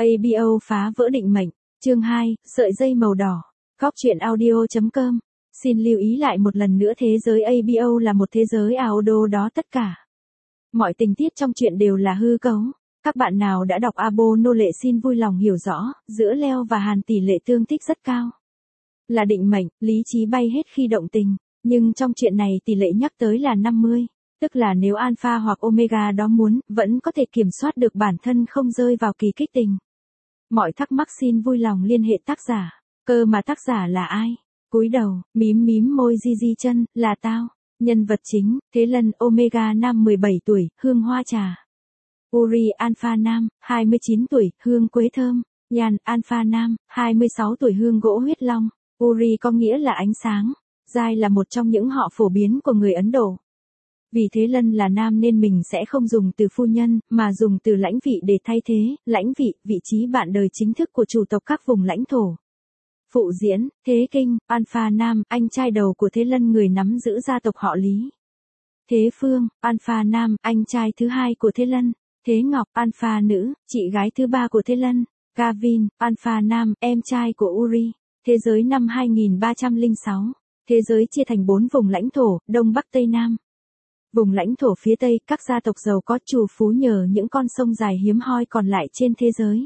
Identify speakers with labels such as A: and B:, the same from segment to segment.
A: ABO phá vỡ định mệnh, chương 2, sợi dây màu đỏ. Góc truyện audio.com. Xin lưu ý lại một lần nữa, thế giới ABO là một thế giới ảo đồ đó tất cả. Mọi tình tiết trong truyện đều là hư cấu. Các bạn nào đã đọc Abo Nô Lệ xin vui lòng hiểu rõ, giữa Leo và Hàn tỷ lệ tương thích rất cao. Là định mệnh, lý trí bay hết khi động tình, nhưng trong chuyện này tỷ lệ nhắc tới là 50, tức là nếu Alpha hoặc Omega đó muốn, vẫn có thể kiểm soát được bản thân không rơi vào kỳ kích tình. Mọi thắc mắc xin vui lòng liên hệ tác giả. Cơ mà tác giả là ai? Cúi đầu, mím mím môi di chân, là tao. Nhân vật chính, Thế Lân Omega nam 17 tuổi, hương hoa trà. Uri Alpha nam, 29 tuổi, hương quế thơm. Yan Alpha nam, 26 tuổi, hương gỗ huyết long. Uri có nghĩa là ánh sáng. Giai là một trong những họ phổ biến của người Ấn Độ. Vì Thế Lân là nam nên mình sẽ không dùng từ phu nhân, mà dùng từ lãnh vị để thay thế. Lãnh vị, vị trí bạn đời chính thức của chủ tộc các vùng lãnh thổ. Phụ diễn, Thế Kinh, Alpha nam, anh trai đầu của Thế Lân, người nắm giữ gia tộc họ Lý. Thế Phương, Alpha nam, anh trai thứ hai của Thế Lân. Thế Ngọc, Alpha nữ, chị gái thứ ba của Thế Lân. Gavin, Alpha nam, em trai của Uri. Thế giới năm 2306. Thế giới chia thành 4 vùng lãnh thổ, Đông Bắc Tây Nam. Vùng lãnh thổ phía Tây, các gia tộc giàu có trù phú nhờ những con sông dài hiếm hoi còn lại trên thế giới.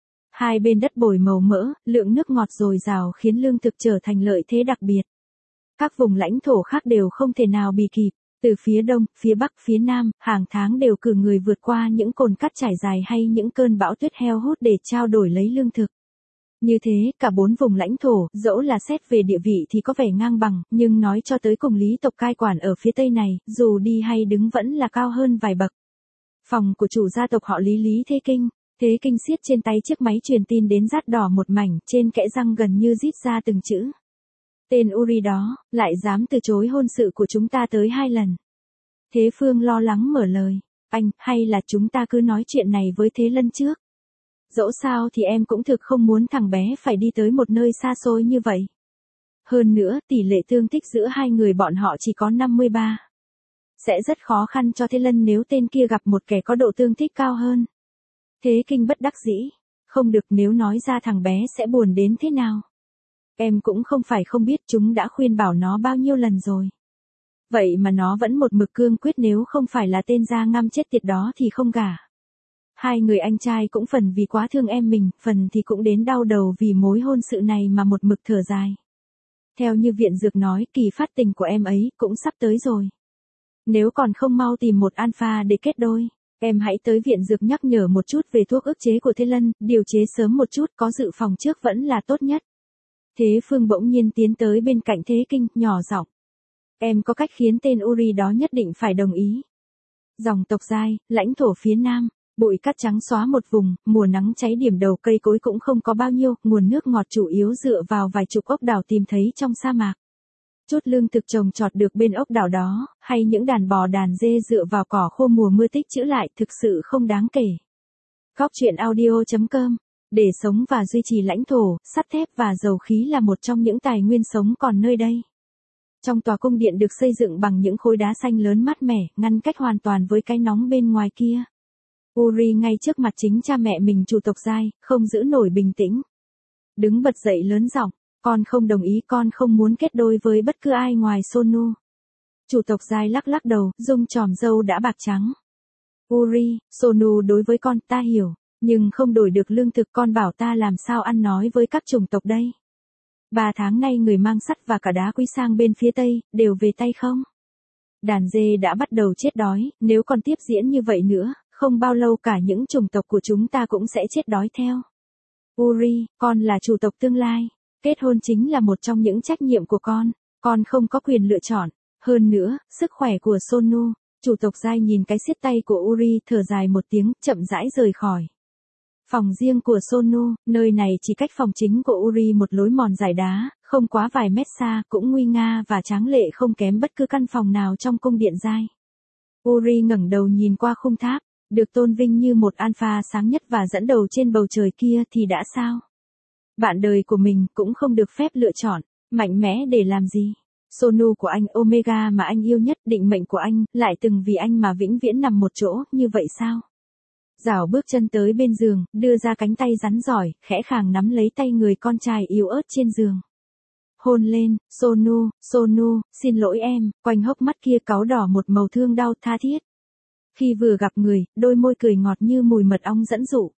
A: Hai bên đất bồi màu mỡ, lượng nước ngọt dồi dào khiến lương thực trở thành lợi thế đặc biệt. Các vùng lãnh thổ khác đều không thể nào bì kịp. Từ phía Đông, phía Bắc, phía Nam, hàng tháng đều cử người vượt qua những cồn cát trải dài hay những cơn bão tuyết heo hút để trao đổi lấy lương thực. Như thế, cả 4 vùng lãnh thổ, dẫu là xét về địa vị thì có vẻ ngang bằng, nhưng nói cho tới cùng lý tộc cai quản ở phía Tây này, dù đi hay đứng vẫn là cao hơn vài bậc. Phòng của chủ gia tộc họ Lý, Lý Thế Kinh. Thế Kinh siết trên tay chiếc máy truyền tin đến rát đỏ một mảnh, trên kẽ răng gần như rít ra từng chữ. Tên Uri đó, lại dám từ chối hôn sự của chúng ta tới 2 lần. Thế Phương lo lắng mở lời. Anh, hay là chúng ta cứ nói chuyện này với Thế Lân trước? Dẫu sao thì em cũng thực không muốn thằng bé phải đi tới một nơi xa xôi như vậy. Hơn nữa, tỷ lệ tương thích giữa hai người bọn họ chỉ có 53. Sẽ rất khó khăn cho Thế Lân nếu tên kia gặp một kẻ có độ tương thích cao hơn. Thế Kinh bất đắc dĩ. Không được, nếu nói ra thằng bé sẽ buồn đến thế nào. Em cũng không phải không biết, chúng đã khuyên bảo nó bao nhiêu lần rồi. Vậy mà nó vẫn một mực cương quyết, nếu không phải là tên da ngăm chết tiệt đó thì không gả. Hai người anh trai cũng phần vì quá thương em mình, phần thì cũng đến đau đầu vì mối hôn sự này mà một mực thở dài. Theo như viện dược nói, kỳ phát tình của em ấy cũng sắp tới rồi. Nếu còn không mau tìm một alpha để kết đôi, em hãy tới viện dược nhắc nhở một chút về thuốc ức chế của Thế Lân, điều chế sớm một chút, có dự phòng trước vẫn là tốt nhất. Thế Phương bỗng nhiên tiến tới bên cạnh Thế Kinh, nhỏ giọng. Em có cách khiến tên Uri đó nhất định phải đồng ý. Dòng tộc Giai, lãnh thổ phía Nam, bụi cát trắng xóa một vùng, mùa nắng cháy điểm đầu, cây cối cũng không có bao nhiêu, nguồn nước ngọt chủ yếu dựa vào vài chục ốc đảo tìm thấy trong sa mạc. Chút lương thực trồng trọt được bên ốc đảo đó, hay những đàn bò đàn dê dựa vào cỏ khô mùa mưa tích trữ lại, thực sự không đáng kể. Góc truyện audio.com. Để sống và duy trì lãnh thổ, sắt thép và dầu khí là một trong những tài nguyên sống còn nơi đây. Trong tòa cung điện được xây dựng bằng những khối đá xanh lớn mát mẻ, ngăn cách hoàn toàn với cái nóng bên ngoài kia. Uri ngay trước mặt chính cha mẹ mình, chủ tộc Giai, không giữ nổi bình tĩnh. Đứng bật dậy lớn giọng, con không đồng ý, con không muốn kết đôi với bất cứ ai ngoài Sonu. Chủ tộc Giai lắc lắc đầu, rung chòm râu đã bạc trắng. Uri, Sonu đối với con, ta hiểu, nhưng không đổi được lương thực, con bảo ta làm sao ăn nói với các chủng tộc đây. 3 tháng nay người mang sắt và cả đá quý sang bên phía Tây, đều về tay không? Đàn dê đã bắt đầu chết đói, nếu còn tiếp diễn như vậy nữa, không bao lâu cả những chủng tộc của chúng ta cũng sẽ chết đói theo. Uri, con là chủ tộc tương lai. Kết hôn chính là một trong những trách nhiệm của con không có quyền lựa chọn. Hơn nữa, sức khỏe của Sonu, chủ tộc Giai nhìn cái siết tay của Uri, thở dài một tiếng, chậm rãi rời khỏi. Phòng riêng của Sonu, nơi này chỉ cách phòng chính của Uri một lối mòn dài đá, không quá vài mét xa, cũng nguy nga và tráng lệ không kém bất cứ căn phòng nào trong cung điện Giai. Uri ngẩng đầu nhìn qua khung tháp, được tôn vinh như một alpha sáng nhất và dẫn đầu trên bầu trời kia thì đã sao? Bạn đời của mình cũng không được phép lựa chọn, mạnh mẽ để làm gì? Sonu của anh, Omega mà anh yêu nhất, định mệnh của anh, lại từng vì anh mà vĩnh viễn nằm một chỗ, như vậy sao? Dảo bước chân tới bên giường, đưa ra cánh tay rắn giỏi, khẽ khàng nắm lấy tay người con trai yếu ớt trên giường. Hôn lên, Sonu, Sonu, xin lỗi em, quanh hốc mắt kia cáu đỏ một màu thương đau tha thiết. Khi vừa gặp người, đôi môi cười ngọt như mùi mật ong dẫn dụ.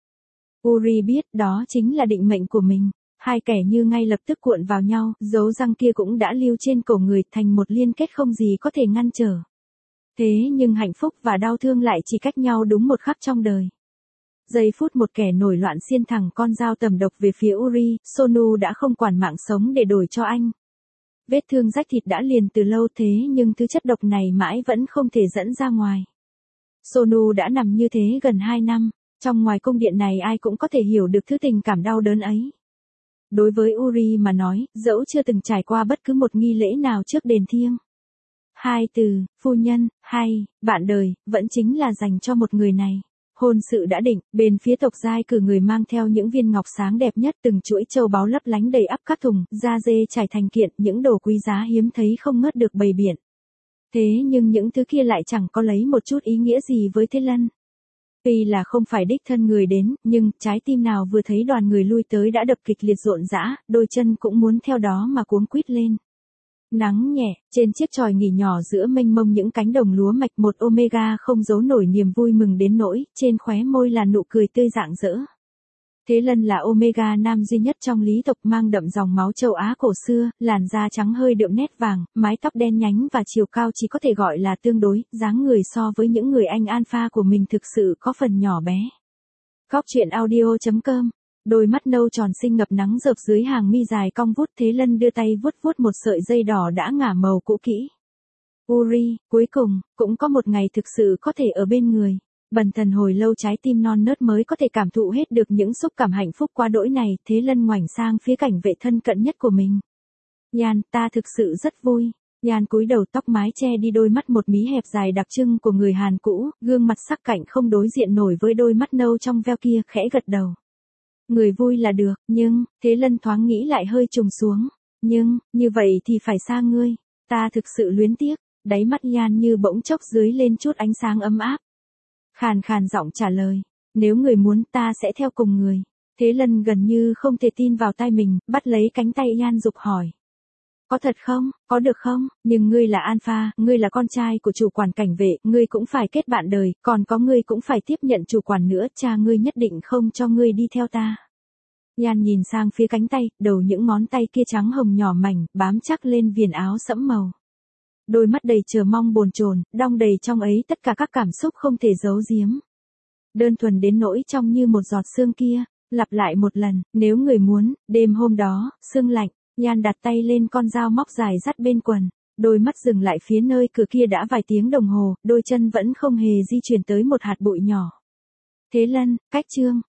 A: Uri biết đó chính là định mệnh của mình. Hai kẻ như ngay lập tức cuộn vào nhau, dấu răng kia cũng đã lưu trên cổ người thành một liên kết không gì có thể ngăn trở. Thế nhưng hạnh phúc và đau thương lại chỉ cách nhau đúng một khắc trong đời. Giây phút một kẻ nổi loạn xiên thẳng con dao tầm độc về phía Uri, Sonu đã không quản mạng sống để đổi cho anh. Vết thương rách thịt đã liền từ lâu thế nhưng thứ chất độc này mãi vẫn không thể dẫn ra ngoài. Sonu đã nằm như thế gần 2 năm, trong ngoài cung điện này ai cũng có thể hiểu được thứ tình cảm đau đớn ấy. Đối với Uri mà nói, dẫu chưa từng trải qua bất cứ một nghi lễ nào trước đền thiêng. Hai từ, phu nhân, hay, bạn đời, vẫn chính là dành cho một người này. Hôn sự đã định, bên phía tộc giai cử người mang theo những viên ngọc sáng đẹp nhất, từng chuỗi châu báu lấp lánh đầy ắp các thùng, da dê trải thành kiện, những đồ quý giá hiếm thấy không ngớt được bày biện. Thế nhưng những thứ kia lại chẳng có lấy một chút ý nghĩa gì với Thế Lân. Tuy là không phải đích thân người đến, nhưng trái tim nào vừa thấy đoàn người lui tới đã đập kịch liệt rộn rã, đôi chân cũng muốn theo đó mà cuống quýt lên. Nắng nhẹ, trên chiếc chòi nghỉ nhỏ giữa mênh mông những cánh đồng lúa mạch một Omega không giấu nổi niềm vui mừng đến nỗi, trên khóe môi là nụ cười tươi rạng rỡ. Thế Lân là Omega nam duy nhất trong lý tộc mang đậm dòng máu châu Á cổ xưa, làn da trắng hơi đượm nét vàng, mái tóc đen nhánh và chiều cao chỉ có thể gọi là tương đối, dáng người so với những người anh alpha của mình thực sự có phần nhỏ bé. Góc truyện audio.com. Đôi mắt nâu tròn xinh ngập nắng rợp dưới hàng mi dài cong vút. Thế Lân đưa tay vuốt vuốt một sợi dây đỏ đã ngả màu cũ kỹ. Uri, cuối cùng, cũng có một ngày thực sự có thể ở bên người. Bần thần hồi lâu trái tim non nớt mới có thể cảm thụ hết được những xúc cảm hạnh phúc quá đỗi này. Thế Lân ngoảnh sang phía cảnh vệ thân cận nhất của mình. Nhan, ta thực sự rất vui. Nhan cúi đầu, tóc mái che đi đôi mắt một mí hẹp dài đặc trưng của người Hàn cũ, gương mặt sắc cạnh không đối diện nổi với đôi mắt nâu trong veo kia, khẽ gật đầu. Người vui là được, nhưng, Thế Lân thoáng nghĩ lại hơi trùng xuống. Nhưng, như vậy thì phải xa ngươi. Ta thực sự luyến tiếc. Đáy mắt Nhan như bỗng chốc dưới lên chút ánh sáng ấm áp. Khàn khàn giọng trả lời. Nếu người muốn ta sẽ theo cùng người. Thế Lân gần như không thể tin vào tai mình, bắt lấy cánh tay Nhan giục hỏi. Có thật không, có được không, nhưng ngươi là alpha, ngươi là con trai của chủ quản cảnh vệ, ngươi cũng phải kết bạn đời, còn có ngươi cũng phải tiếp nhận chủ quản nữa, cha ngươi nhất định không cho ngươi đi theo ta. Nhan nhìn sang phía cánh tay, đầu những ngón tay kia trắng hồng nhỏ mảnh, bám chắc lên viền áo sẫm màu. Đôi mắt đầy chờ mong bồn chồn, đong đầy trong ấy tất cả các cảm xúc không thể giấu giếm. Đơn thuần đến nỗi trong như một giọt sương kia, lặp lại một lần, nếu người muốn, đêm hôm đó, sương lạnh. Nhan đặt tay lên con dao móc dài dắt bên quần, đôi mắt dừng lại phía nơi cửa kia đã vài tiếng đồng hồ, đôi chân vẫn không hề di chuyển tới một hạt bụi nhỏ. Thế Lân, cách chương,